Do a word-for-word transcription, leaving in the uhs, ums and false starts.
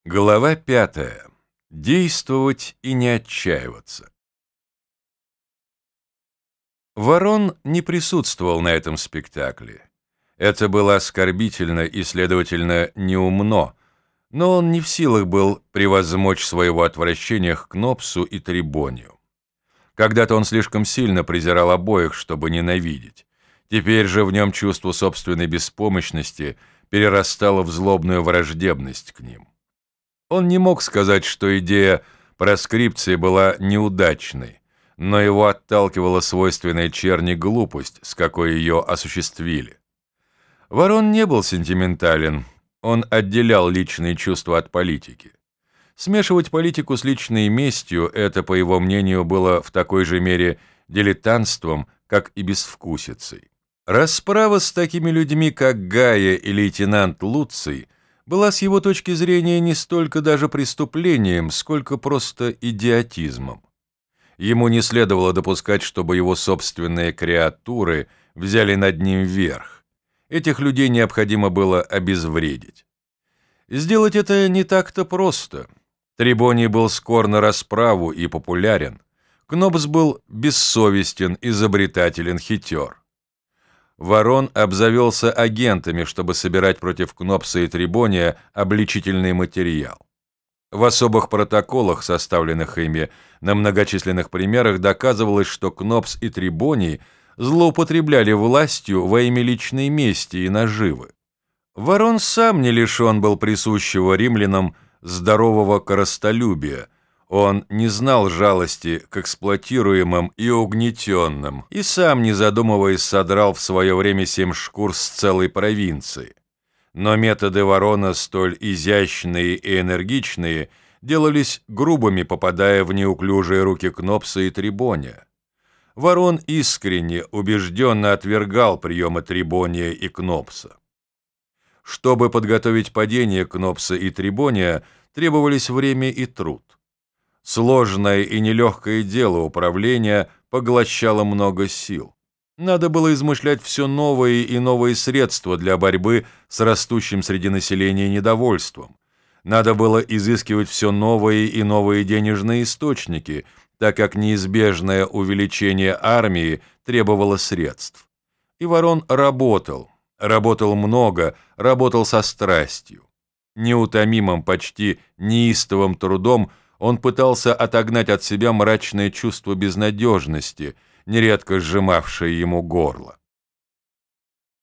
Глава пятая. Действовать и не отчаиваться. Ворон не присутствовал на этом спектакле. Это было оскорбительно и, следовательно, неумно, но он не в силах был превозмочь своего отвращения к Кнопсу и Трибонию. Когда-то он слишком сильно презирал обоих, чтобы ненавидеть. Теперь же в нем чувство собственной беспомощности перерастало в злобную враждебность к ним. Он не мог сказать, что идея проскрипции была неудачной, но его отталкивала свойственная черни глупость, с какой ее осуществили. Ворон не был сентиментален, он отделял личные чувства от политики. Смешивать политику с личной местью — это, по его мнению, было в такой же мере дилетантством, как и безвкусицей. Расправа с такими людьми, как Гая и лейтенант Луций, была с его точки зрения не столько даже преступлением, сколько просто идиотизмом. Ему не следовало допускать, чтобы его собственные креатуры взяли над ним верх. Этих людей необходимо было обезвредить. Сделать это не так-то просто. Трибоний был скор на расправу и популярен. Кнопс был бессовестен, изобретателен, хитер. Ворон обзавелся агентами, чтобы собирать против Кнопса и Трибония обличительный материал. В особых протоколах, составленных ими на многочисленных примерах, доказывалось, что Кнопс и Трибоний злоупотребляли властью во имя личной мести и наживы. Ворон сам не лишен был присущего римлянам здорового корыстолюбия. Он не знал жалости к эксплуатируемым и угнетенным, и сам, не задумываясь, содрал в свое время семь шкур с целой провинции. Но методы Ворона, столь изящные и энергичные, делались грубыми, попадая в неуклюжие руки Кнопса и Трибония. Ворон искренне, убежденно отвергал приемы Трибония и Кнопса. Чтобы подготовить падение Кнопса и Трибония, требовались время и труд. Сложное и нелегкое дело управления поглощало много сил. Надо было измышлять все новые и новые средства для борьбы с растущим среди населения недовольством. Надо было изыскивать все новые и новые денежные источники, так как неизбежное увеличение армии требовало средств. И Ворон работал, работал много, работал со страстью. Неутомимым, почти неистовым трудом он пытался отогнать от себя мрачное чувство безнадежности, нередко сжимавшее ему горло.